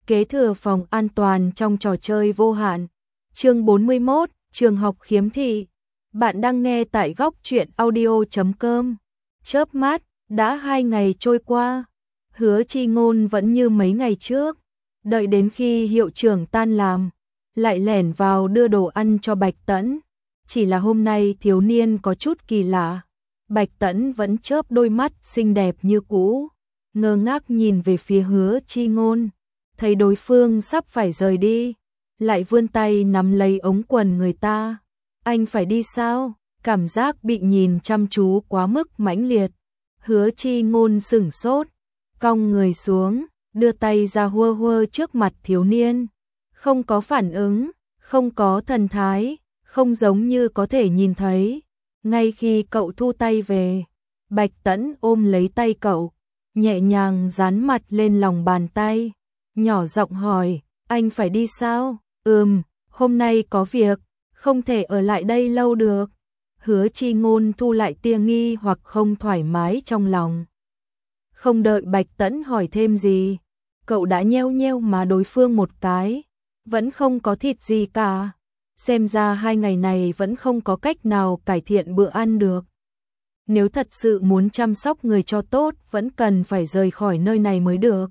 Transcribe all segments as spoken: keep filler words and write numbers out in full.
Kế thừa phòng an toàn trong trò chơi vô hạn. Chương bốn mươi mốt, trường học khiếm thị. Bạn đang nghe tại góc truyện audio chấm com. Chớp mắt, đã hai ngày trôi qua. Hứa Chi Ngôn vẫn như mấy ngày trước. Đợi đến khi hiệu trưởng tan làm, lại lẻn vào đưa đồ ăn cho Bạch Tẫn. Chỉ là hôm nay thiếu niên có chút kỳ lạ. Bạch Tẫn vẫn chớp đôi mắt xinh đẹp như cũ, ngơ ngác nhìn về phía Hứa Chi Ngôn. Thấy đối phương sắp phải rời đi, lại vươn tay nắm lấy ống quần người ta. Anh phải đi sao? Cảm giác bị nhìn chăm chú quá mức mãnh liệt. Hứa Chi Ngôn sửng sốt, cong người xuống, đưa tay ra hua hua trước mặt thiếu niên. Không có phản ứng, không có thần thái, không giống như có thể nhìn thấy. Ngay khi cậu thu tay về, Bạch Tẫn ôm lấy tay cậu, nhẹ nhàng dán mặt lên lòng bàn tay, nhỏ giọng hỏi, anh phải đi sao? Ừm, hôm nay có việc, không thể ở lại đây lâu được. Hứa Chi Ngôn thu lại tia nghi hoặc không thoải mái trong lòng. Không đợi Bạch Tẫn hỏi thêm gì, cậu đã nheo nheo má đối phương một cái, vẫn không có thịt gì cả. Xem ra hai ngày này vẫn không có cách nào cải thiện bữa ăn được. Nếu thật sự muốn chăm sóc người cho tốt, vẫn cần phải rời khỏi nơi này mới được.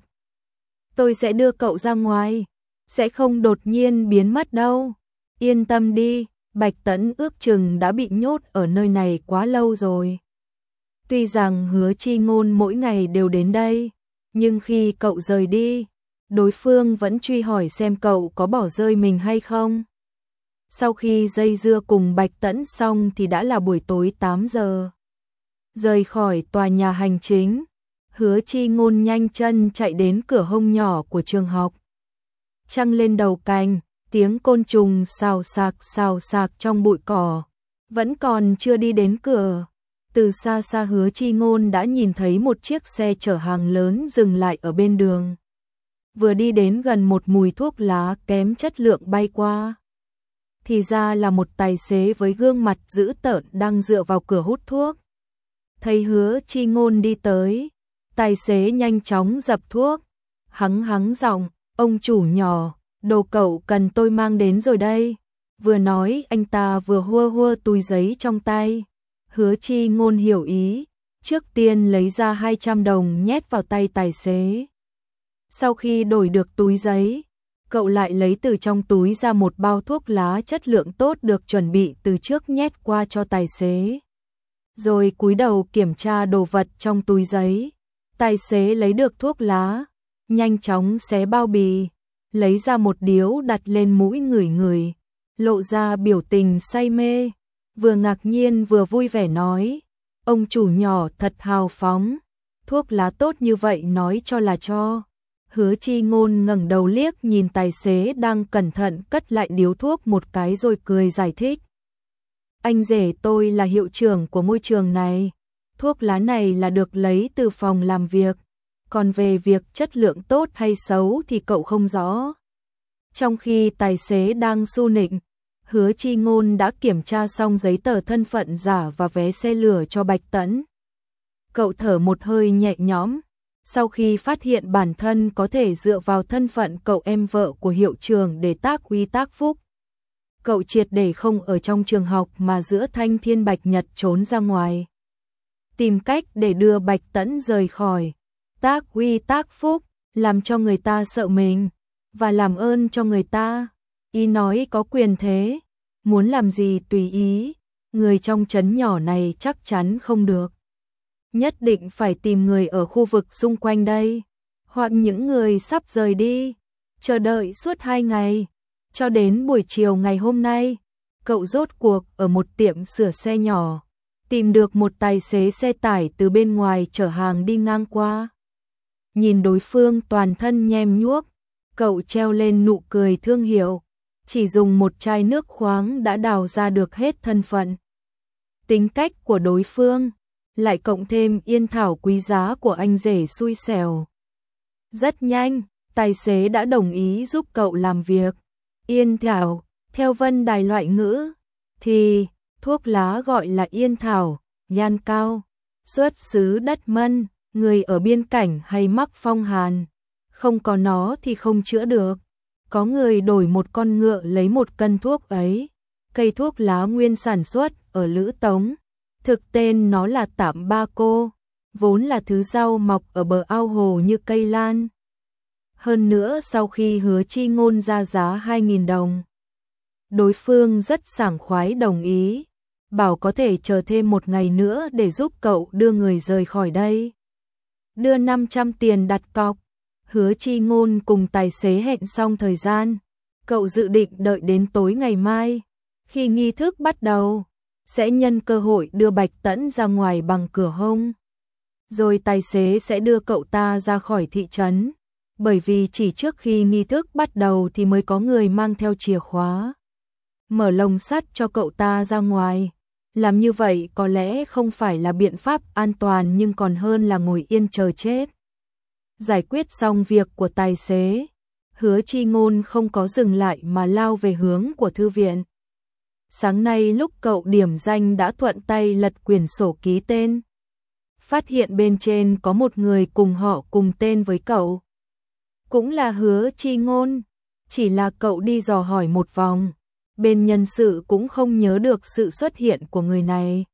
Tôi sẽ đưa cậu ra ngoài, sẽ không đột nhiên biến mất đâu. Yên tâm đi, Bạch Tẫn ước chừng đã bị nhốt ở nơi này quá lâu rồi. Tuy rằng Hứa Chi Ngôn mỗi ngày đều đến đây, nhưng khi cậu rời đi, đối phương vẫn truy hỏi xem cậu có bỏ rơi mình hay không. Sau khi dây dưa cùng Bạch Tẫn xong thì đã là buổi tối tám giờ. Rời khỏi tòa nhà hành chính, Hứa Chi Ngôn nhanh chân chạy đến cửa hông nhỏ của trường học. Trăng lên đầu cành, tiếng côn trùng xào xạc xào xạc trong bụi cỏ. Vẫn còn chưa đi đến cửa, từ xa xa Hứa Chi Ngôn đã nhìn thấy một chiếc xe chở hàng lớn dừng lại ở bên đường. Vừa đi đến gần, một mùi thuốc lá kém chất lượng bay qua. Thì ra là một tài xế với gương mặt dữ tợn đang dựa vào cửa hút thuốc. Thấy Hứa Chi Ngôn đi tới, tài xế nhanh chóng dập thuốc, hắng hắng giọng, ông chủ nhỏ, đồ cậu cần tôi mang đến rồi đây. Vừa nói anh ta vừa hua hua túi giấy trong tay. Hứa Chi Ngôn hiểu ý, trước tiên lấy ra hai trăm đồng nhét vào tay tài xế. Sau khi đổi được túi giấy, cậu lại lấy từ trong túi ra một bao thuốc lá chất lượng tốt được chuẩn bị từ trước nhét qua cho tài xế. Rồi cúi đầu kiểm tra đồ vật trong túi giấy. Tài xế lấy được thuốc lá, nhanh chóng xé bao bì, lấy ra một điếu đặt lên mũi ngửi ngửi, lộ ra biểu tình say mê, vừa ngạc nhiên vừa vui vẻ nói, ông chủ nhỏ thật hào phóng, thuốc lá tốt như vậy nói cho là cho. Hứa Chi Ngôn ngẩng đầu liếc nhìn tài xế đang cẩn thận cất lại điếu thuốc một cái rồi cười giải thích. Anh rể tôi là hiệu trưởng của ngôi trường này, thuốc lá này là được lấy từ phòng làm việc, còn về việc chất lượng tốt hay xấu thì cậu không rõ. Trong khi tài xế đang su nịnh, Hứa Chi Ngôn đã kiểm tra xong giấy tờ thân phận giả và vé xe lửa cho Bạch Tẫn. Cậu thở một hơi nhẹ nhõm, sau khi phát hiện bản thân có thể dựa vào thân phận cậu em vợ của hiệu trưởng để tác uy tác phúc. Cậu triệt để không ở trong trường học mà giữa thanh thiên bạch nhật trốn ra ngoài, tìm cách để đưa Bạch Tẫn rời khỏi. Tác uy tác phúc, làm cho người ta sợ mình, và làm ơn cho người ta. Ý nói có quyền thế, muốn làm gì tùy ý, người trong trấn nhỏ này chắc chắn không được. Nhất định phải tìm người ở khu vực xung quanh đây, hoặc những người sắp rời đi. Chờ đợi suốt hai ngày, cho đến buổi chiều ngày hôm nay, cậu rốt cuộc ở một tiệm sửa xe nhỏ, tìm được một tài xế xe tải từ bên ngoài chở hàng đi ngang qua. Nhìn đối phương toàn thân nhem nhuốc, cậu treo lên nụ cười thương hiệu, chỉ dùng một chai nước khoáng đã đào ra được hết thân phận. Tính cách của đối phương, lại cộng thêm yên thảo quý giá của anh rể xui xẻo. Rất nhanh, tài xế đã đồng ý giúp cậu làm việc. Yên thảo, theo Vân Đài loại ngữ, thì thuốc lá gọi là yên thảo, nhan cao, xuất xứ đất Mân, người ở biên cảnh hay mắc phong hàn, không có nó thì không chữa được. Có người đổi một con ngựa lấy một cân thuốc ấy. Cây thuốc lá nguyên sản xuất ở Lữ Tống. Thực tên nó là Tạm Ba Cô, vốn là thứ rau mọc ở bờ ao hồ như cây lan. Hơn nữa sau khi Hứa Chi Ngôn ra giá hai nghìn đồng, đối phương rất sảng khoái đồng ý, bảo có thể chờ thêm một ngày nữa để giúp cậu đưa người rời khỏi đây. Đưa năm trăm tiền đặt cọc, Hứa Chi Ngôn cùng tài xế hẹn xong thời gian, cậu dự định đợi đến tối ngày mai, khi nghi thức bắt đầu, sẽ nhân cơ hội đưa Bạch Tẫn ra ngoài bằng cửa hông. Rồi tài xế sẽ đưa cậu ta ra khỏi thị trấn, bởi vì chỉ trước khi nghi thức bắt đầu thì mới có người mang theo chìa khóa. Mở lồng sắt cho cậu ta ra ngoài. Làm như vậy có lẽ không phải là biện pháp an toàn nhưng còn hơn là ngồi yên chờ chết. Giải quyết xong việc của tài xế, Hứa Chi Ngôn không có dừng lại mà lao về hướng của thư viện. Sáng nay lúc cậu điểm danh đã thuận tay lật quyển sổ ký tên. Phát hiện bên trên có một người cùng họ cùng tên với cậu. Cũng là Hứa Chi Ngôn, chỉ là cậu đi dò hỏi một vòng. Bên nhân sự cũng không nhớ được sự xuất hiện của người này.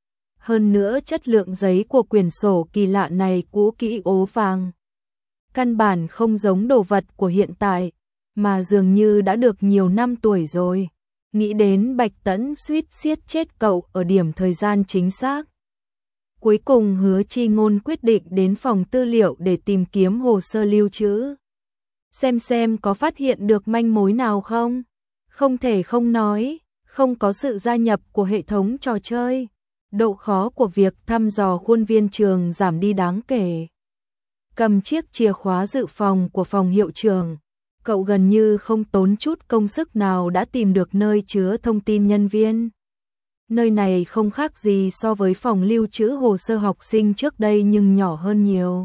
Hơn nữa chất lượng giấy của quyển sổ kỳ lạ này cũ kỹ ố vàng. Căn bản không giống đồ vật của hiện tại, mà dường như đã được nhiều năm tuổi rồi. Nghĩ đến Bạch Tẫn suýt giết chết cậu ở điểm thời gian chính xác. Cuối cùng Hứa Chi Ngôn quyết định đến phòng tư liệu để tìm kiếm hồ sơ lưu trữ. Xem xem có phát hiện được manh mối nào không? Không thể không nói, không có sự gia nhập của hệ thống trò chơi, độ khó của việc thăm dò khuôn viên trường giảm đi đáng kể. Cầm chiếc chìa khóa dự phòng của phòng hiệu trưởng, cậu gần như không tốn chút công sức nào đã tìm được nơi chứa thông tin nhân viên. Nơi này không khác gì so với phòng lưu trữ hồ sơ học sinh trước đây nhưng nhỏ hơn nhiều.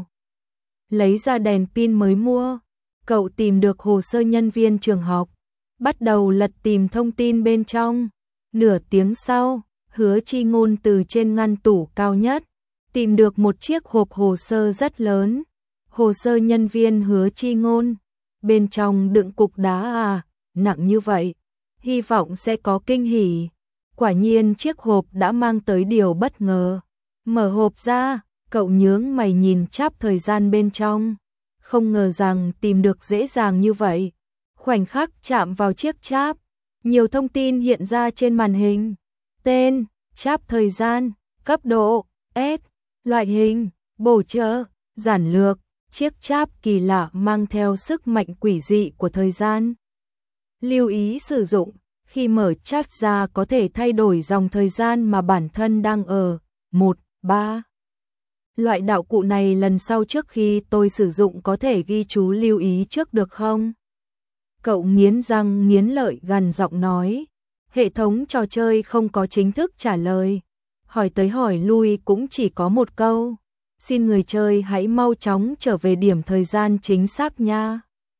Lấy ra đèn pin mới mua, cậu tìm được hồ sơ nhân viên trường học. Bắt đầu lật tìm thông tin bên trong. Nửa tiếng sau, Hứa Chi Ngôn từ trên ngăn tủ cao nhất tìm được một chiếc hộp hồ sơ rất lớn. Hồ sơ nhân viên Hứa Chi Ngôn. Bên trong đựng cục đá à, nặng như vậy. Hy vọng sẽ có kinh hỉ. Quả nhiên chiếc hộp đã mang tới điều bất ngờ. Mở hộp ra, cậu nhướng mày nhìn cháp thời gian bên trong. Không ngờ rằng tìm được dễ dàng như vậy. Khoảnh khắc chạm vào chiếc cháp, nhiều thông tin hiện ra trên màn hình. Tên, cháp thời gian, cấp độ, S, loại hình, bổ trợ, giản lược, chiếc cháp kỳ lạ mang theo sức mạnh quỷ dị của thời gian. Lưu ý sử dụng, khi mở cháp ra có thể thay đổi dòng thời gian mà bản thân đang ở. một, ba. Loại đạo cụ này lần sau trước khi tôi sử dụng có thể ghi chú lưu ý trước được không? Cậu nghiến răng nghiến lợi gằn giọng nói. Hệ thống trò chơi không có chính thức trả lời. Hỏi tới hỏi lui cũng chỉ có một câu. Xin người chơi hãy mau chóng trở về điểm thời gian chính xác nha.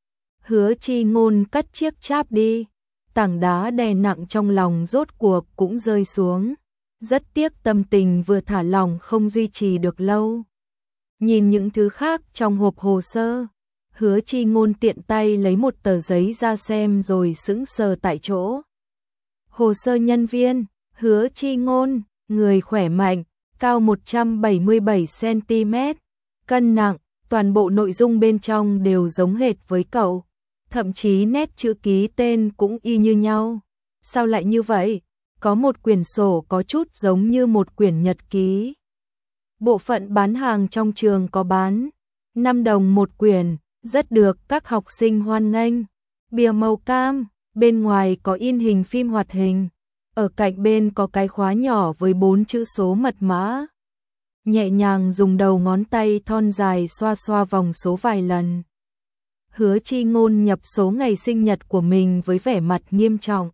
Hứa Chi Ngôn cất chiếc cháp đi. Tảng đá đè nặng trong lòng rốt cuộc cũng rơi xuống. Rất tiếc tâm tình vừa thả lỏng không duy trì được lâu. Nhìn những thứ khác trong hộp hồ sơ. Hứa Chi Ngôn tiện tay lấy một tờ giấy ra xem rồi sững sờ tại chỗ. Hồ sơ nhân viên, Hứa Chi Ngôn, người khỏe mạnh, cao một trăm bảy mươi bảy xăng ti mét, cân nặng, toàn bộ nội dung bên trong đều giống hệt với cậu. Thậm chí nét chữ ký tên cũng y như nhau. Sao lại như vậy? Có một quyển sổ có chút giống như một quyển nhật ký. Bộ phận bán hàng trong trường có bán, năm đồng một quyển. Rất được các học sinh hoan nghênh. Bìa màu cam, bên ngoài có in hình phim hoạt hình. Ở cạnh bên có cái khóa nhỏ với bốn chữ số mật mã. Nhẹ nhàng dùng đầu ngón tay thon dài xoa xoa vòng số vài lần. Hứa Chi Ngôn nhập số ngày sinh nhật của mình với vẻ mặt nghiêm trọng.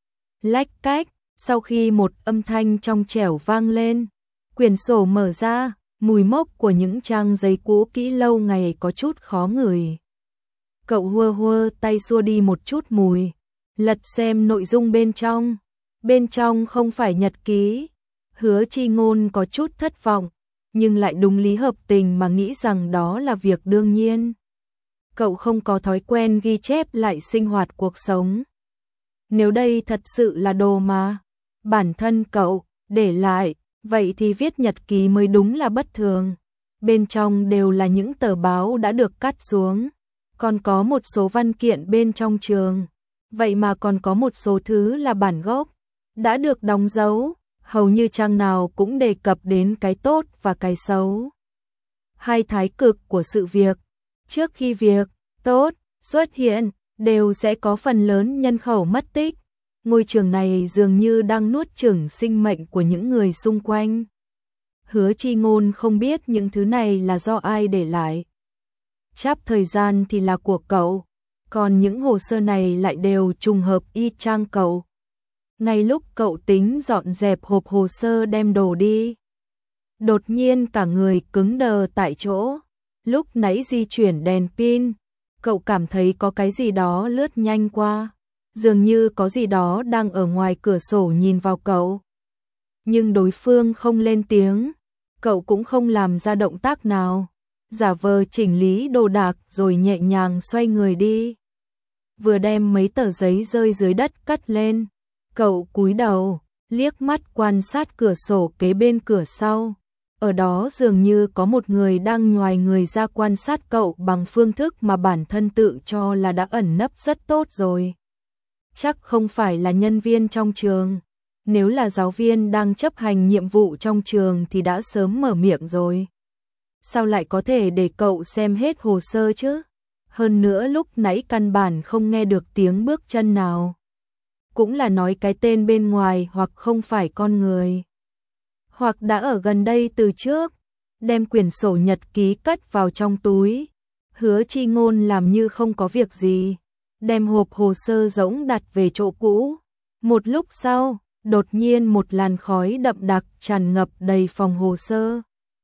Lách cách, sau khi một âm thanh trong trẻo vang lên, quyển sổ mở ra. Mùi mốc của những trang giấy cũ kỹ lâu ngày có chút khó ngửi. Cậu hua hua tay xua đi một chút mùi, lật xem nội dung bên trong. Bên trong không phải nhật ký. Hứa Chi Ngôn có chút thất vọng, nhưng lại đúng lý hợp tình mà nghĩ rằng đó là việc đương nhiên. cậu không có thói quen ghi chép lại sinh hoạt cuộc sống. Nếu đây thật sự là đồ mà bản thân cậu để lại, vậy thì viết nhật ký mới đúng là bất thường. Bên trong đều là những tờ báo đã được cắt xuống, còn có một số văn kiện bên trong trường. Vậy mà còn có một số thứ là bản gốc, đã được đóng dấu, hầu như trang nào cũng đề cập đến cái tốt và cái xấu. Hai thái cực của sự việc, trước khi việc tốt xuất hiện, đều sẽ có phần lớn nhân khẩu mất tích. Ngôi trường này dường như đang nuốt chửng sinh mệnh của những người xung quanh. Hứa Chi Ngôn không biết những thứ này là do ai để lại. Chắp thời gian thì là của cậu, còn những hồ sơ này lại đều trùng hợp y chang cậu. Ngay lúc cậu tính dọn dẹp hộp hồ sơ đem đồ đi, đột nhiên cả người cứng đờ tại chỗ. Lúc nãy di chuyển đèn pin, cậu cảm thấy có cái gì đó lướt nhanh qua, dường như có gì đó đang ở ngoài cửa sổ nhìn vào cậu. Nhưng đối phương không lên tiếng, cậu cũng không làm ra động tác nào, giả vờ chỉnh lý đồ đạc rồi nhẹ nhàng xoay người đi. Vừa đem mấy tờ giấy rơi dưới đất cất lên, cậu cúi đầu, liếc mắt quan sát cửa sổ kế bên cửa sau. Ở đó dường như có một người đang nhoài người ra quan sát cậu bằng phương thức mà bản thân tự cho là đã ẩn nấp rất tốt rồi. Chắc không phải là nhân viên trong trường. Nếu là giáo viên đang chấp hành nhiệm vụ trong trường thì đã sớm mở miệng rồi. Sao lại có thể để cậu xem hết hồ sơ chứ? Hơn nữa lúc nãy căn bản không nghe được tiếng bước chân nào. Cũng là nói cái tên bên ngoài hoặc không phải con người, hoặc đã ở gần đây từ trước. Đem quyển sổ nhật ký cất vào trong túi, Hứa Chi Ngôn làm như không có việc gì, đem hộp hồ sơ rỗng đặt về chỗ cũ. Một lúc sau, đột nhiên một làn khói đậm đặc tràn ngập đầy phòng hồ sơ.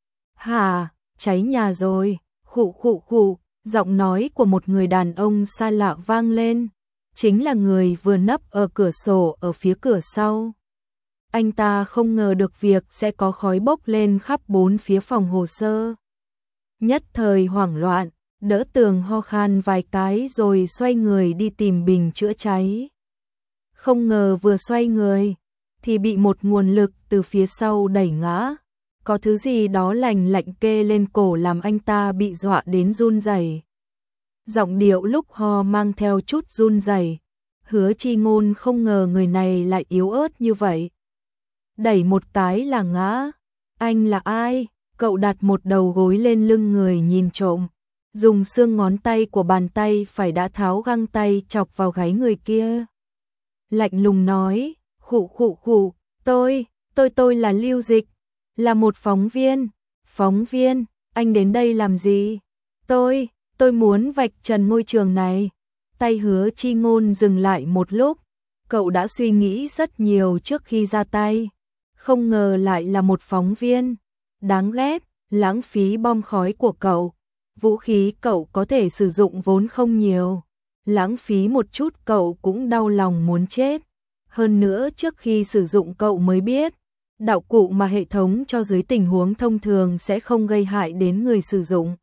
Hả, cháy nhà rồi, khụ khụ khụ, giọng nói của một người đàn ông xa lạ vang lên, chính là người vừa nấp ở cửa sổ ở phía cửa sau. Anh ta không ngờ được việc sẽ có khói bốc lên khắp bốn phía phòng hồ sơ. Nhất thời hoảng loạn, đỡ tường ho khan vài cái rồi xoay người đi tìm bình chữa cháy. Không ngờ vừa xoay người, thì bị một nguồn lực từ phía sau đẩy ngã. Có thứ gì đó lành lạnh kê lên cổ làm anh ta bị dọa đến run rẩy. Giọng điệu lúc ho mang theo chút run rẩy. Hứa Chi Ngôn không ngờ người này lại yếu ớt như vậy. Đẩy một cái là ngã. Anh là ai? Cậu đặt một đầu gối lên lưng người nhìn trộm, dùng xương ngón tay của bàn tay phải đã tháo găng tay chọc vào gáy người kia. Lạnh lùng nói, khụ khụ khụ, tôi, tôi tôi là Lưu Dịch, là một phóng viên. Phóng viên, anh đến đây làm gì? Tôi, tôi muốn vạch trần ngôi trường này. Tay Hứa Chi Ngôn dừng lại một lúc, cậu đã suy nghĩ rất nhiều trước khi ra tay. Không ngờ lại là một phóng viên. Đáng ghét, lãng phí bom khói của cậu. Vũ khí cậu có thể sử dụng vốn không nhiều. Lãng phí một chút cậu cũng đau lòng muốn chết. Hơn nữa trước khi sử dụng cậu mới biết, đạo cụ mà hệ thống cho dưới tình huống thông thường sẽ không gây hại đến người sử dụng.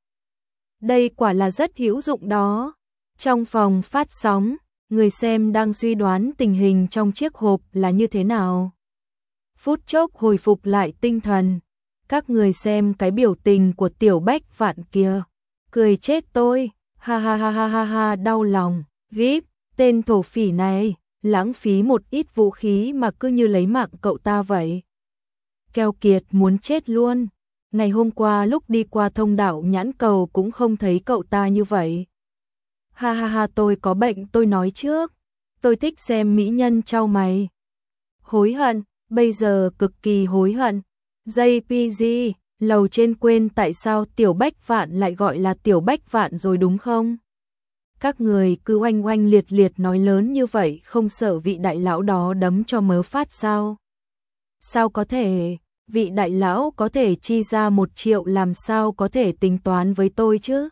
Đây quả là rất hữu dụng đó. Trong phòng phát sóng, người xem đang suy đoán tình hình trong chiếc hộp là như thế nào. Phút chốc hồi phục lại tinh thần. Các người xem cái biểu tình của Tiểu Bách Vạn kia. Cười chết tôi, ha ha ha ha ha ha, đau lòng, gíp, tên thổ phỉ này, lãng phí một ít vũ khí mà cứ như lấy mạng cậu ta vậy. Keo kiệt muốn chết luôn. Ngày hôm qua lúc đi qua thông đạo nhãn cầu cũng không thấy cậu ta như vậy. Ha ha ha, tôi có bệnh tôi nói trước. Tôi thích xem mỹ nhân trao mày. Hối hận, bây giờ cực kỳ hối hận. gi pê giê, lầu trên quên tại sao Tiểu Bách Vạn lại gọi là Tiểu Bách Vạn rồi đúng không? Các người cứ oanh oanh liệt liệt nói lớn như vậy không sợ vị đại lão đó đấm cho mớ phát sao? Sao có thể, vị đại lão có thể chi ra một triệu làm sao có thể tính toán với tôi chứ?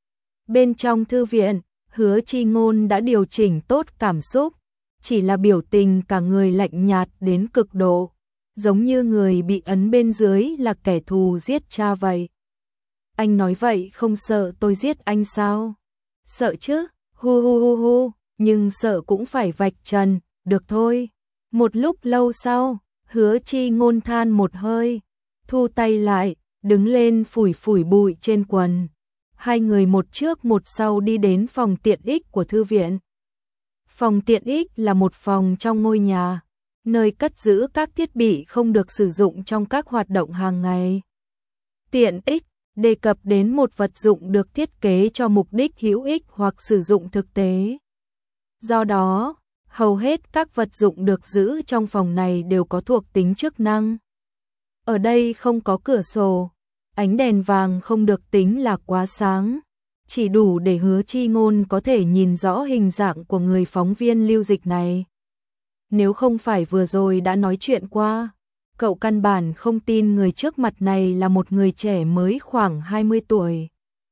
Bên trong thư viện, Hứa Chi Ngôn đã điều chỉnh tốt cảm xúc, chỉ là biểu tình cả người lạnh nhạt đến cực độ, giống như người bị ấn bên dưới là kẻ thù giết cha vậy. Anh nói vậy không sợ tôi giết anh sao? Sợ chứ, hu hu hu hu, nhưng sợ cũng phải vạch trần, được thôi. Một lúc lâu sau, Hứa Chi Ngôn than một hơi, thu tay lại, đứng lên phủi phủi bụi trên quần. Hai người một trước một sau đi đến phòng tiện ích của thư viện. Phòng tiện ích là một phòng trong ngôi nhà, nơi cất giữ các thiết bị không được sử dụng trong các hoạt động hàng ngày. Tiện ích đề cập đến một vật dụng được thiết kế cho mục đích hữu ích hoặc sử dụng thực tế. Do đó, hầu hết các vật dụng được giữ trong phòng này đều có thuộc tính chức năng. Ở đây không có cửa sổ, ánh đèn vàng không được tính là quá sáng, chỉ đủ để Hứa Chi Ngôn có thể nhìn rõ hình dạng của người phóng viên lưu dịch này. Nếu không phải vừa rồi đã nói chuyện qua, cậu căn bản không tin người trước mặt này là một người trẻ mới khoảng hai mươi tuổi.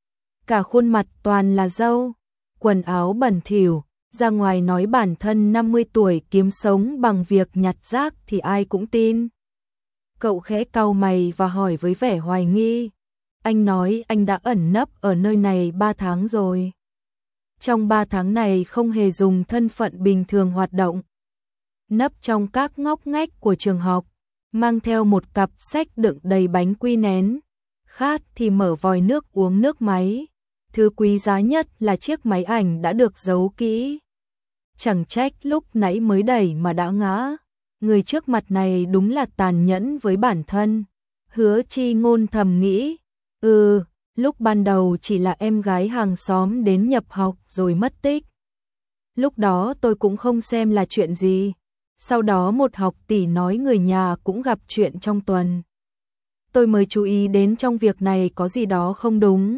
Cả khuôn mặt toàn là râu, quần áo bẩn thỉu, ra ngoài nói bản thân năm mươi tuổi kiếm sống bằng việc nhặt rác thì ai cũng tin. Cậu khẽ cau mày và hỏi với vẻ hoài nghi. Anh nói anh đã ẩn nấp ở nơi này ba tháng rồi. Trong ba tháng này không hề dùng thân phận bình thường hoạt động. Nấp trong các ngóc ngách của trường học, mang theo một cặp sách đựng đầy bánh quy nén. Khát thì mở vòi nước uống nước máy. Thứ quý giá nhất là chiếc máy ảnh đã được giấu kỹ. Chẳng trách lúc nãy mới đẩy mà đã ngã. Người trước mặt này đúng là tàn nhẫn với bản thân. Hứa Chi Ngôn thầm nghĩ. Ừ, lúc ban đầu chỉ là em gái hàng xóm đến nhập học rồi mất tích. Lúc đó tôi cũng không xem là chuyện gì. Sau đó một học tỷ nói người nhà cũng gặp chuyện trong tuần. Tôi mới chú ý đến trong việc này có gì đó không đúng.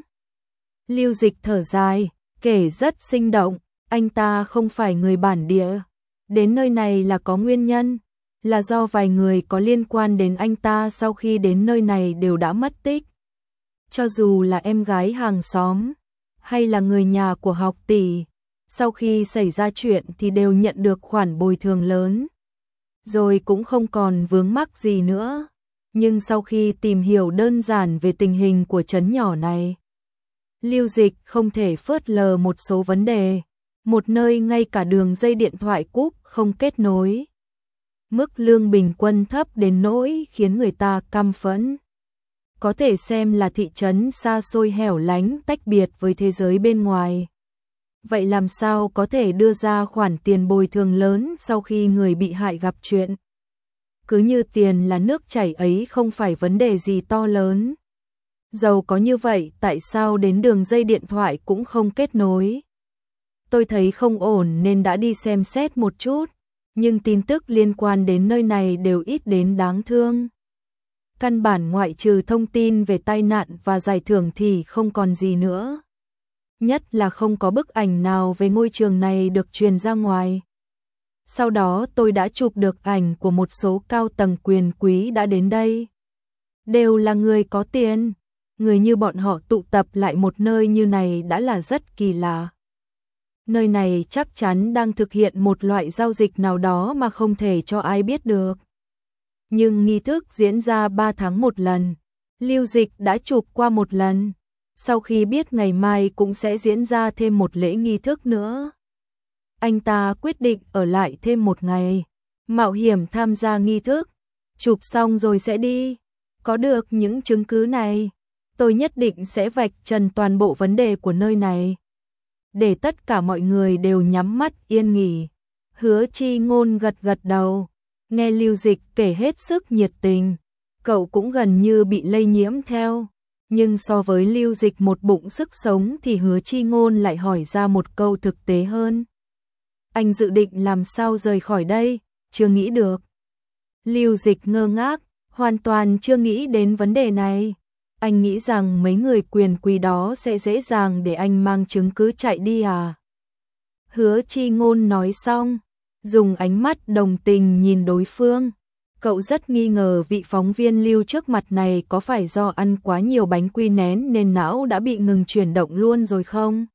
Lưu Dịch thở dài, kể rất sinh động, anh ta không phải người bản địa. Đến nơi này là có nguyên nhân, là do vài người có liên quan đến anh ta sau khi đến nơi này đều đã mất tích. Cho dù là em gái hàng xóm, hay là người nhà của học tỷ, sau khi xảy ra chuyện thì đều nhận được khoản bồi thường lớn. Rồi cũng không còn vướng mắc gì nữa. Nhưng sau khi tìm hiểu đơn giản về tình hình của trấn nhỏ này, Lưu Dịch không thể phớt lờ một số vấn đề. Một nơi ngay cả đường dây điện thoại cúp không kết nối. Mức lương bình quân thấp đến nỗi khiến người ta căm phẫn. Có thể xem là thị trấn xa xôi hẻo lánh tách biệt với thế giới bên ngoài. Vậy làm sao có thể đưa ra khoản tiền bồi thường lớn sau khi người bị hại gặp chuyện? Cứ như tiền là nước chảy ấy không phải vấn đề gì to lớn. Dầu có như vậy tại sao đến đường dây điện thoại cũng không kết nối? Tôi thấy không ổn nên đã đi xem xét một chút, nhưng tin tức liên quan đến nơi này đều ít đến đáng thương. Căn bản ngoại trừ thông tin về tai nạn và giải thưởng thì không còn gì nữa. Nhất là không có bức ảnh nào về ngôi trường này được truyền ra ngoài. Sau đó tôi đã chụp được ảnh của một số cao tầng quyền quý đã đến đây. Đều là người có tiền. Người như bọn họ tụ tập lại một nơi như này đã là rất kỳ lạ. Nơi này chắc chắn đang thực hiện một loại giao dịch nào đó mà không thể cho ai biết được. Nhưng nghi thức diễn ra ba tháng một lần. Lưu Dịch đã chụp qua một lần. Sau khi biết ngày mai cũng sẽ diễn ra thêm một lễ nghi thức nữa, anh ta quyết định ở lại thêm một ngày, mạo hiểm tham gia nghi thức. Chụp xong rồi sẽ đi. Có được những chứng cứ này, tôi nhất định sẽ vạch trần toàn bộ vấn đề của nơi này, để tất cả mọi người đều nhắm mắt yên nghỉ. Hứa Chi Ngôn gật gật đầu, nghe Lưu Dịch kể hết sức nhiệt tình, cậu cũng gần như bị lây nhiễm theo. Nhưng so với Lưu Dịch một bụng sức sống thì Hứa Chi Ngôn lại hỏi ra một câu thực tế hơn. Anh dự định làm sao rời khỏi đây? Chưa nghĩ được. Lưu Dịch ngơ ngác, hoàn toàn chưa nghĩ đến vấn đề này. Anh nghĩ rằng mấy người quyền quý đó sẽ dễ dàng để anh mang chứng cứ chạy đi à? Hứa Chi Ngôn nói xong, dùng ánh mắt đồng tình nhìn đối phương. Cậu rất nghi ngờ vị phóng viên Lưu trước mặt này có phải do ăn quá nhiều bánh quy nén nên não đã bị ngừng chuyển động luôn rồi không?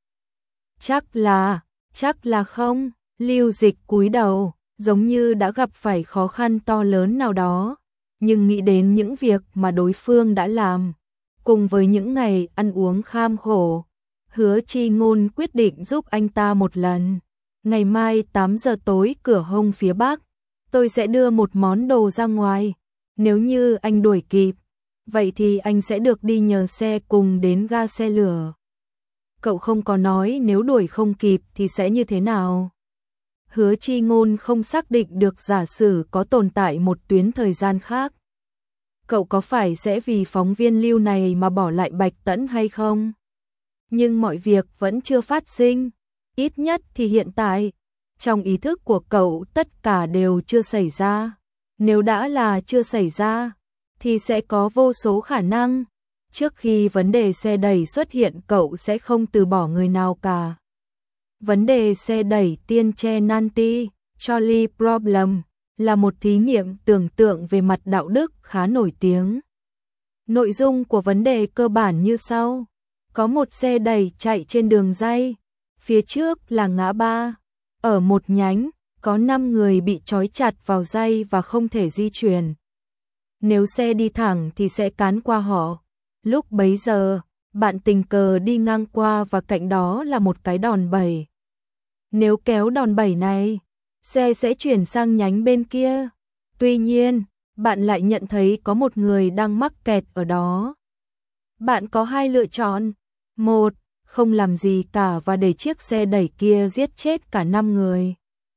Chắc là, chắc là không. Lưu Dịch cúi đầu, giống như đã gặp phải khó khăn to lớn nào đó, nhưng nghĩ đến những việc mà đối phương đã làm, cùng với những ngày ăn uống kham khổ, Hứa Chi Ngôn quyết định giúp anh ta một lần. Ngày mai tám giờ tối cửa hông phía bắc, tôi sẽ đưa một món đồ ra ngoài. Nếu như anh đuổi kịp, vậy thì anh sẽ được đi nhờ xe cùng đến ga xe lửa. Cậu không có nói nếu đuổi không kịp thì sẽ như thế nào. Hứa Chi Ngôn không xác định được giả sử có tồn tại một tuyến thời gian khác. Cậu có phải sẽ vì phóng viên Lưu này mà bỏ lại Bạch Tẫn hay không? Nhưng mọi việc vẫn chưa phát sinh, ít nhất thì hiện tại, trong ý thức của cậu tất cả đều chưa xảy ra. Nếu đã là chưa xảy ra, thì sẽ có vô số khả năng. Trước khi vấn đề xe đẩy xuất hiện cậu sẽ không từ bỏ người nào cả. Vấn đề xe đẩy tiên tre Nanti, Charlie Problem, là một thí nghiệm tưởng tượng về mặt đạo đức khá nổi tiếng. Nội dung của vấn đề cơ bản như sau. Có một xe đẩy chạy trên đường ray, phía trước là ngã ba. Ở một nhánh, có năm người bị trói chặt vào ray và không thể di chuyển. Nếu xe đi thẳng thì sẽ cán qua họ. Lúc bấy giờ, bạn tình cờ đi ngang qua và cạnh đó là một cái đòn bẩy. Nếu kéo đòn bẩy này, xe sẽ chuyển sang nhánh bên kia. Tuy nhiên, bạn lại nhận thấy có một người đang mắc kẹt ở đó. Bạn có hai lựa chọn. Một, không làm gì cả và để chiếc xe đẩy kia giết chết cả năm người.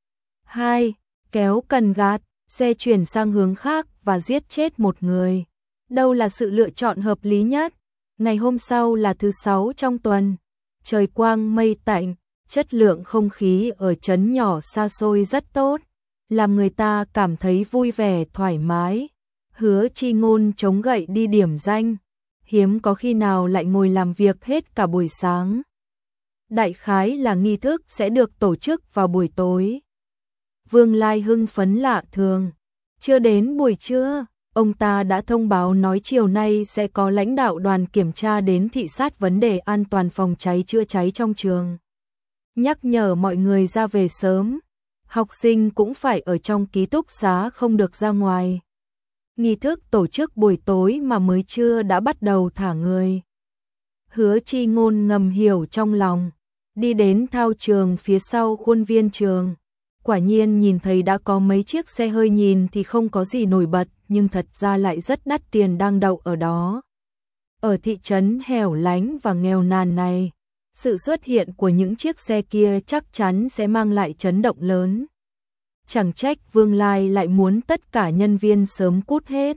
Hai, kéo cần gạt, xe chuyển sang hướng khác và giết chết một người. Đâu là sự lựa chọn hợp lý nhất? Ngày hôm sau là thứ sáu trong tuần. Trời quang mây tạnh, chất lượng không khí ở trấn nhỏ xa xôi rất tốt, làm người ta cảm thấy vui vẻ thoải mái. Hứa Chi Ngôn chống gậy đi điểm danh, hiếm có khi nào lại ngồi làm việc hết cả buổi sáng. Đại khái là nghi thức sẽ được tổ chức vào buổi tối. Vương Lai hưng phấn lạ thường. Chưa đến buổi trưa, ông ta đã thông báo nói chiều nay sẽ có lãnh đạo đoàn kiểm tra đến thị sát vấn đề an toàn phòng cháy chữa cháy trong trường. Nhắc nhở mọi người ra về sớm, học sinh cũng phải ở trong ký túc xá không được ra ngoài. Nghi thức tổ chức buổi tối mà mới trưa đã bắt đầu thả người. Hứa Chi Ngôn ngầm hiểu trong lòng, đi đến thao trường phía sau khuôn viên trường. Quả nhiên nhìn thấy đã có mấy chiếc xe hơi nhìn thì không có gì nổi bật, nhưng thật ra lại rất đắt tiền đang đậu ở đó. Ở thị trấn hẻo lánh và nghèo nàn này, sự xuất hiện của những chiếc xe kia chắc chắn sẽ mang lại chấn động lớn. Chẳng trách Vương Lai lại muốn tất cả nhân viên sớm cút hết.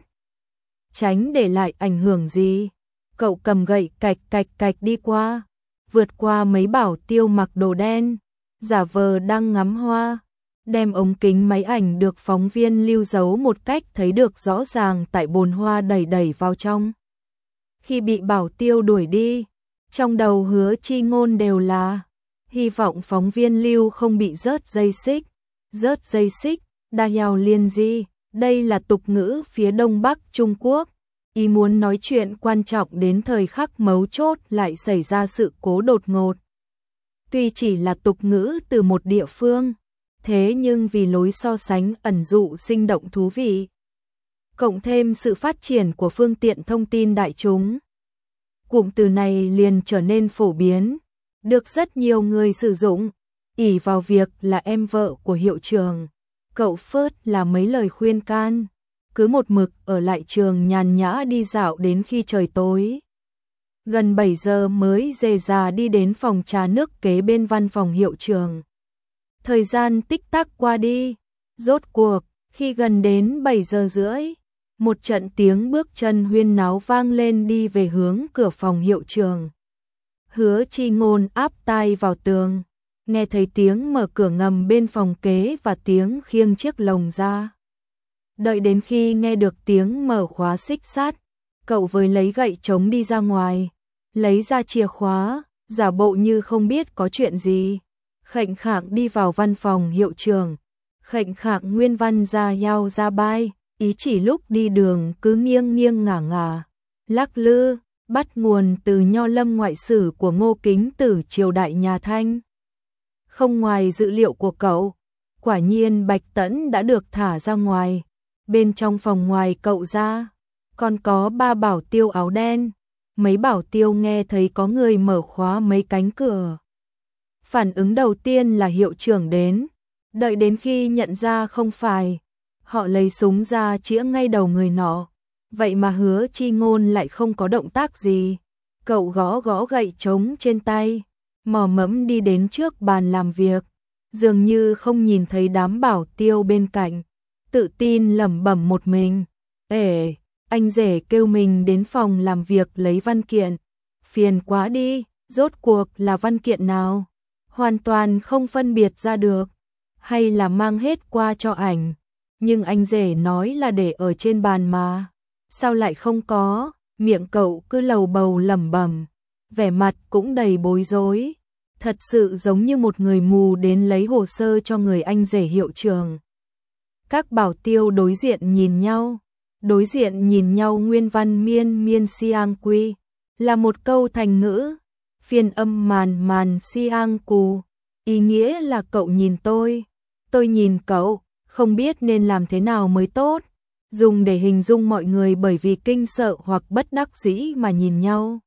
Tránh để lại ảnh hưởng gì. Cậu cầm gậy cạch cạch cạch đi qua, vượt qua mấy bảo tiêu mặc đồ đen, giả vờ đang ngắm hoa, đem ống kính máy ảnh được phóng viên lưu giấu một cách thấy được rõ ràng tại bồn hoa đẩy đẩy vào trong. Khi bị bảo tiêu đuổi đi, trong đầu Hứa Chi Ngôn đều là hy vọng phóng viên lưu không bị rớt dây xích. Rớt dây xích, đa heo liên di, đây là tục ngữ phía đông bắc Trung Quốc. Ý muốn nói chuyện quan trọng đến thời khắc mấu chốt lại xảy ra sự cố đột ngột. Tuy chỉ là tục ngữ từ một địa phương, thế nhưng vì lối so sánh ẩn dụ sinh động thú vị, cộng thêm sự phát triển của phương tiện thông tin đại chúng, cụm từ này liền trở nên phổ biến, được rất nhiều người sử dụng. Ỷ vào việc là em vợ của hiệu trưởng, cậu phớt là mấy lời khuyên can, cứ một mực ở lại trường nhàn nhã đi dạo đến khi trời tối. Gần bảy giờ mới dề già đi đến phòng trà nước kế bên văn phòng hiệu trưởng. Thời gian tích tắc qua đi, rốt cuộc, khi gần đến bảy giờ rưỡi, một trận tiếng bước chân huyên náo vang lên đi về hướng cửa phòng hiệu trưởng. Hứa Chi Ngôn áp tai vào tường, nghe thấy tiếng mở cửa ngầm bên phòng kế và tiếng khiêng chiếc lồng ra. Đợi đến khi nghe được tiếng mở khóa xích sắt, cậu với lấy gậy chống đi ra ngoài, lấy ra chìa khóa, giả bộ như không biết có chuyện gì. Khệnh khạng đi vào văn phòng hiệu trưởng, khệnh khạng nguyên văn ra yao ra bai, ý chỉ lúc đi đường cứ nghiêng nghiêng ngả ngả, lắc lư, bắt nguồn từ nho lâm ngoại sử của Ngô Kính Tử triều đại nhà Thanh. Không ngoài dự liệu của cậu, quả nhiên Bạch Tẫn đã được thả ra ngoài. Bên trong phòng ngoài cậu ra, còn có ba bảo tiêu áo đen, mấy bảo tiêu nghe thấy có người mở khóa mấy cánh cửa. Phản ứng đầu tiên là hiệu trưởng đến, đợi đến khi nhận ra không phải, họ lấy súng ra chĩa ngay đầu người nọ. Vậy mà Hứa Chi Ngôn lại không có động tác gì. Cậu gõ gõ gậy trống trên tay, mò mẫm đi đến trước bàn làm việc, dường như không nhìn thấy đám bảo tiêu bên cạnh, tự tin lẩm bẩm một mình. Ê, anh rể kêu mình đến phòng làm việc lấy văn kiện. Phiền quá đi, rốt cuộc là văn kiện nào? Hoàn toàn không phân biệt ra được. Hay là mang hết qua cho ảnh? Nhưng anh rể nói là để ở trên bàn mà. Sao lại không có? Miệng cậu cứ lầu bầu lẩm bẩm, vẻ mặt cũng đầy bối rối. Thật sự giống như một người mù đến lấy hồ sơ cho người anh rể hiệu trưởng. Các bảo tiêu đối diện nhìn nhau. Đối diện nhìn nhau nguyên văn miên miên siang quy là một câu thành ngữ, phiên âm màn màn siang cù, ý nghĩa là cậu nhìn tôi, tôi nhìn cậu, không biết nên làm thế nào mới tốt, dùng để hình dung mọi người bởi vì kinh sợ hoặc bất đắc dĩ mà nhìn nhau.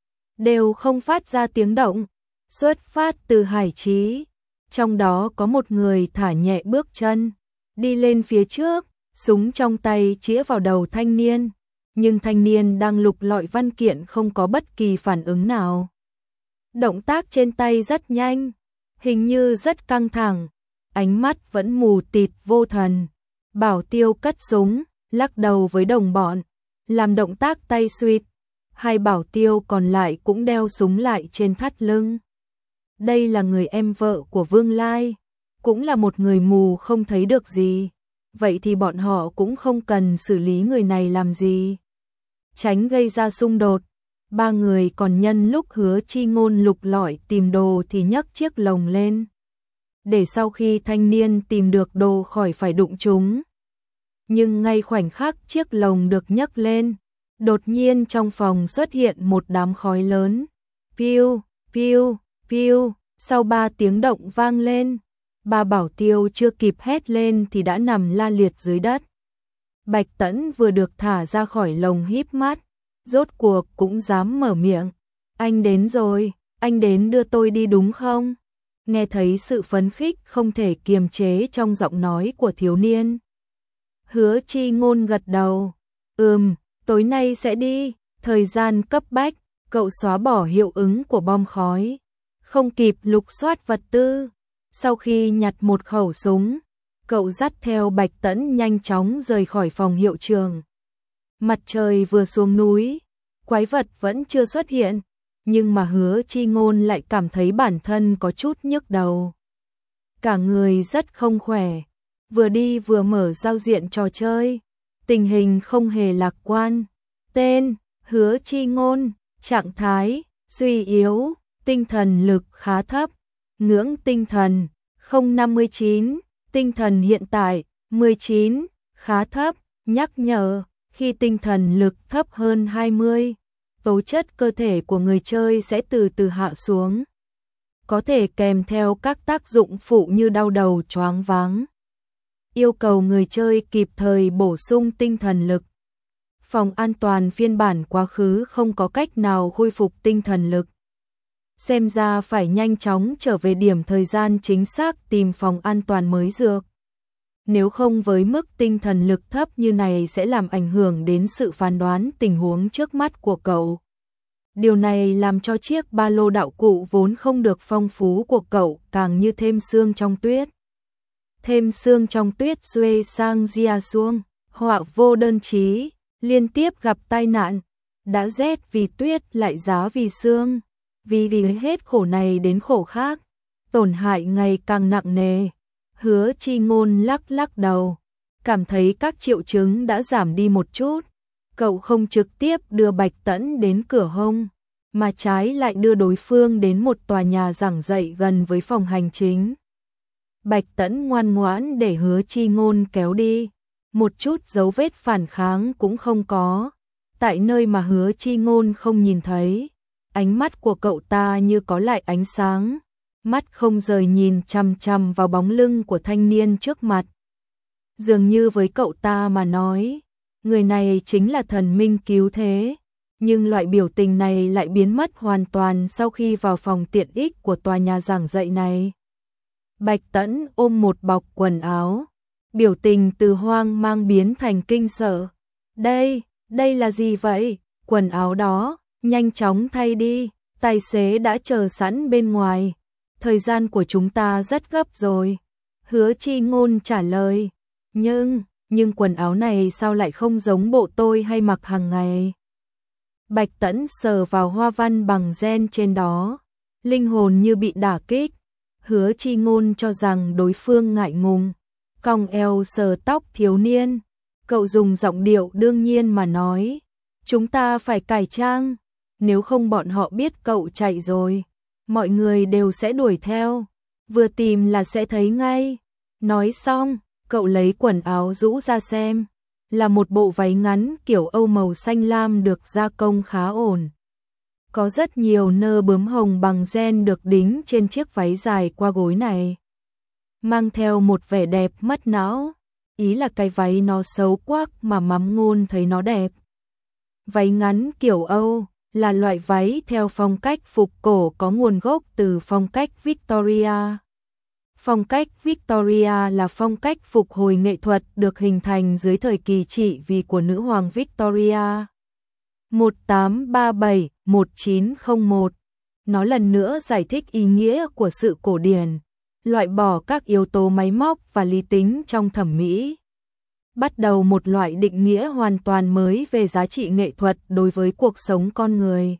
Đều không phát ra tiếng động, xuất phát từ hải trí, trong đó có một người thả nhẹ bước chân, đi lên phía trước. Súng trong tay chĩa vào đầu thanh niên, nhưng thanh niên đang lục lọi văn kiện không có bất kỳ phản ứng nào. Động tác trên tay rất nhanh, hình như rất căng thẳng, ánh mắt vẫn mù tịt vô thần. Bảo tiêu cất súng, lắc đầu với đồng bọn, làm động tác tay suýt. Hai bảo tiêu còn lại cũng đeo súng lại trên thắt lưng. Đây là người em vợ của Vương Lai, cũng là một người mù không thấy được gì. Vậy thì bọn họ cũng không cần xử lý người này làm gì. Tránh gây ra xung đột, ba người còn nhân lúc Hứa Chi Ngôn lục lọi tìm đồ thì nhấc chiếc lồng lên. Để sau khi thanh niên tìm được đồ khỏi phải đụng chúng. Nhưng ngay khoảnh khắc chiếc lồng được nhấc lên, đột nhiên trong phòng xuất hiện một đám khói lớn. Piu, piu, piu, sau ba tiếng động vang lên. Ba bảo tiêu chưa kịp hét lên thì đã nằm la liệt dưới đất. Bạch Tẫn vừa được thả ra khỏi lồng híp mắt, rốt cuộc cũng dám mở miệng. Anh đến rồi, anh đến đưa tôi đi đúng không? Nghe thấy sự phấn khích không thể kiềm chế trong giọng nói của thiếu niên. Hứa Chi Ngôn gật đầu. Ừm, tối nay sẽ đi, thời gian cấp bách, cậu xóa bỏ hiệu ứng của bom khói. Không kịp lục soát vật tư. Sau khi nhặt một khẩu súng, cậu dắt theo Bạch Tẫn nhanh chóng rời khỏi phòng hiệu trường. Mặt trời vừa xuống núi, quái vật vẫn chưa xuất hiện, nhưng mà Hứa Chi Ngôn lại cảm thấy bản thân có chút nhức đầu. Cả người rất không khỏe, vừa đi vừa mở giao diện trò chơi, tình hình không hề lạc quan. Tên, Hứa Chi Ngôn, trạng thái, suy yếu, tinh thần lực khá thấp. Ngưỡng tinh thần, không năm mươi chín, tinh thần hiện tại, mười chín, khá thấp, nhắc nhở, khi tinh thần lực thấp hơn hai mươi, tố chất cơ thể của người chơi sẽ từ từ hạ xuống. Có thể kèm theo các tác dụng phụ như đau đầu, choáng váng. Yêu cầu người chơi kịp thời bổ sung tinh thần lực. Phòng an toàn phiên bản quá khứ không có cách nào khôi phục tinh thần lực. Xem ra phải nhanh chóng trở về điểm thời gian chính xác tìm phòng an toàn mới được. Nếu không với mức tinh thần lực thấp như này sẽ làm ảnh hưởng đến sự phán đoán tình huống trước mắt của cậu. Điều này làm cho chiếc ba lô đạo cụ vốn không được phong phú của cậu càng như thêm sương trong tuyết. Thêm sương trong tuyết xuê sang gia xuông, họa vô đơn chí, liên tiếp gặp tai nạn, đã rét vì tuyết lại giá vì sương. Vì vì hết khổ này đến khổ khác, tổn hại ngày càng nặng nề. Hứa Chi Ngôn lắc lắc đầu, cảm thấy các triệu chứng đã giảm đi một chút. Cậu không trực tiếp đưa Bạch Tẫn đến cửa hông, mà trái lại đưa đối phương đến một tòa nhà giảng dạy gần với phòng hành chính. Bạch Tẫn ngoan ngoãn để Hứa Chi Ngôn kéo đi, một chút dấu vết phản kháng cũng không có. Tại nơi mà Hứa Chi Ngôn không nhìn thấy, ánh mắt của cậu ta như có lại ánh sáng, mắt không rời nhìn chằm chằm vào bóng lưng của thanh niên trước mặt. Dường như với cậu ta mà nói, người này chính là thần minh cứu thế. Nhưng loại biểu tình này lại biến mất hoàn toàn sau khi vào phòng tiện ích của tòa nhà giảng dạy này. Bạch Tẫn ôm một bọc quần áo, biểu tình từ hoang mang biến thành kinh sợ. Đây, đây là gì vậy? Quần áo đó, nhanh chóng thay đi, tài xế đã chờ sẵn bên ngoài. Thời gian của chúng ta rất gấp rồi. Hứa Chi Ngôn trả lời. Nhưng, nhưng quần áo này sao lại không giống bộ tôi hay mặc hàng ngày? Bạch Tẫn sờ vào hoa văn bằng gen trên đó, linh hồn như bị đả kích. Hứa Chi Ngôn cho rằng đối phương ngại ngùng, cong eo sờ tóc thiếu niên. Cậu dùng giọng điệu đương nhiên mà nói, chúng ta phải cải trang, nếu không bọn họ biết cậu chạy rồi, mọi người đều sẽ đuổi theo, vừa tìm là sẽ thấy ngay. Nói xong, cậu lấy quần áo rũ ra xem, là một bộ váy ngắn kiểu Âu màu xanh lam được gia công khá ổn. Có rất nhiều nơ bướm hồng bằng gen được đính trên chiếc váy dài qua gối này, mang theo một vẻ đẹp mất não. Ý là cái váy nó xấu quắc mà Mắm Ngôn thấy nó đẹp. Váy ngắn kiểu Âu là loại váy theo phong cách phục cổ có nguồn gốc từ phong cách Victoria. Phong cách Victoria là phong cách phục hồi nghệ thuật được hình thành dưới thời kỳ trị vì của nữ hoàng Victoria. một tám ba bảy đến một chín không một. Nó lần nữa giải thích ý nghĩa của sự cổ điển, loại bỏ các yếu tố máy móc và lý tính trong thẩm mỹ. Bắt đầu một loại định nghĩa hoàn toàn mới về giá trị nghệ thuật đối với cuộc sống con người.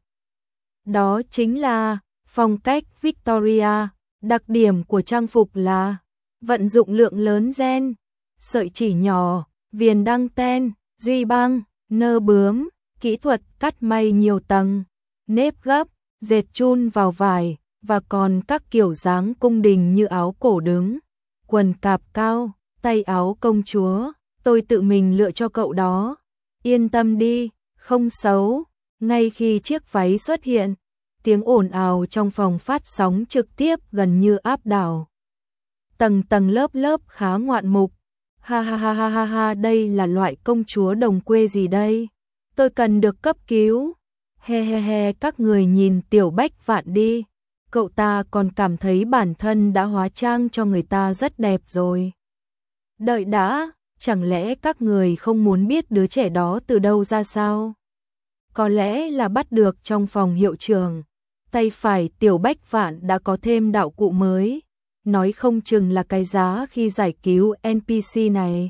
Đó chính là phong cách Victoria. Đặc điểm của trang phục là vận dụng lượng lớn gen, sợi chỉ nhỏ, viền đăng ten, duy băng, nơ bướm, kỹ thuật cắt may nhiều tầng, nếp gấp, dệt chun vào vải, và còn các kiểu dáng cung đình như áo cổ đứng, quần cạp cao, tay áo công chúa. Tôi tự mình lựa cho cậu đó. Yên tâm đi, không xấu. Ngay khi chiếc váy xuất hiện, tiếng ồn ào trong phòng phát sóng trực tiếp gần như áp đảo. Tầng tầng lớp lớp khá ngoạn mục. Ha ha ha ha ha ha, đây là loại công chúa đồng quê gì đây? Tôi cần được cấp cứu. He he he, các người nhìn Tiểu Bách Vạn đi. Cậu ta còn cảm thấy bản thân đã hóa trang cho người ta rất đẹp rồi. Đợi đã, chẳng lẽ các người không muốn biết đứa trẻ đó từ đâu ra sao? Có lẽ là bắt được trong phòng hiệu trưởng. Tay phải Tiểu Bách Vạn đã có thêm đạo cụ mới, nói không chừng là cái giá khi giải cứu en pê xê này.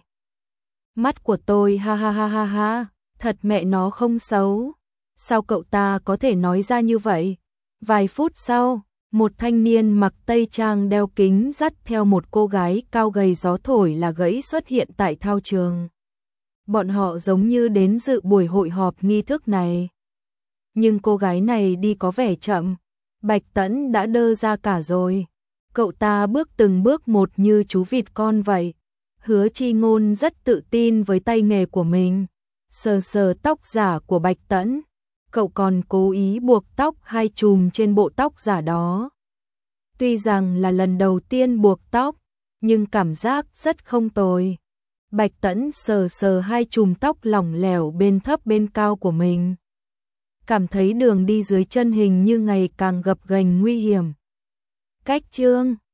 Mắt của tôi ha ha ha ha ha, thật mẹ nó không xấu. Sao cậu ta có thể nói ra như vậy? Vài phút sau, một thanh niên mặc tây trang đeo kính dắt theo một cô gái cao gầy gió thổi là gãy xuất hiện tại thao trường. Bọn họ giống như đến dự buổi hội họp nghi thức này. Nhưng cô gái này đi có vẻ chậm, Bạch Tẫn đã đơ ra cả rồi. Cậu ta bước từng bước một như chú vịt con vậy. Hứa Chi Ngôn rất tự tin với tay nghề của mình. Sờ sờ tóc giả của Bạch Tẫn. Cậu còn cố ý buộc tóc hai chùm trên bộ tóc giả đó. Tuy rằng là lần đầu tiên buộc tóc, nhưng cảm giác rất không tồi. Bạch Tẫn sờ sờ hai chùm tóc lỏng lẻo bên thấp bên cao của mình. Cảm thấy đường đi dưới chân hình như ngày càng gập ghềnh nguy hiểm. Cách chương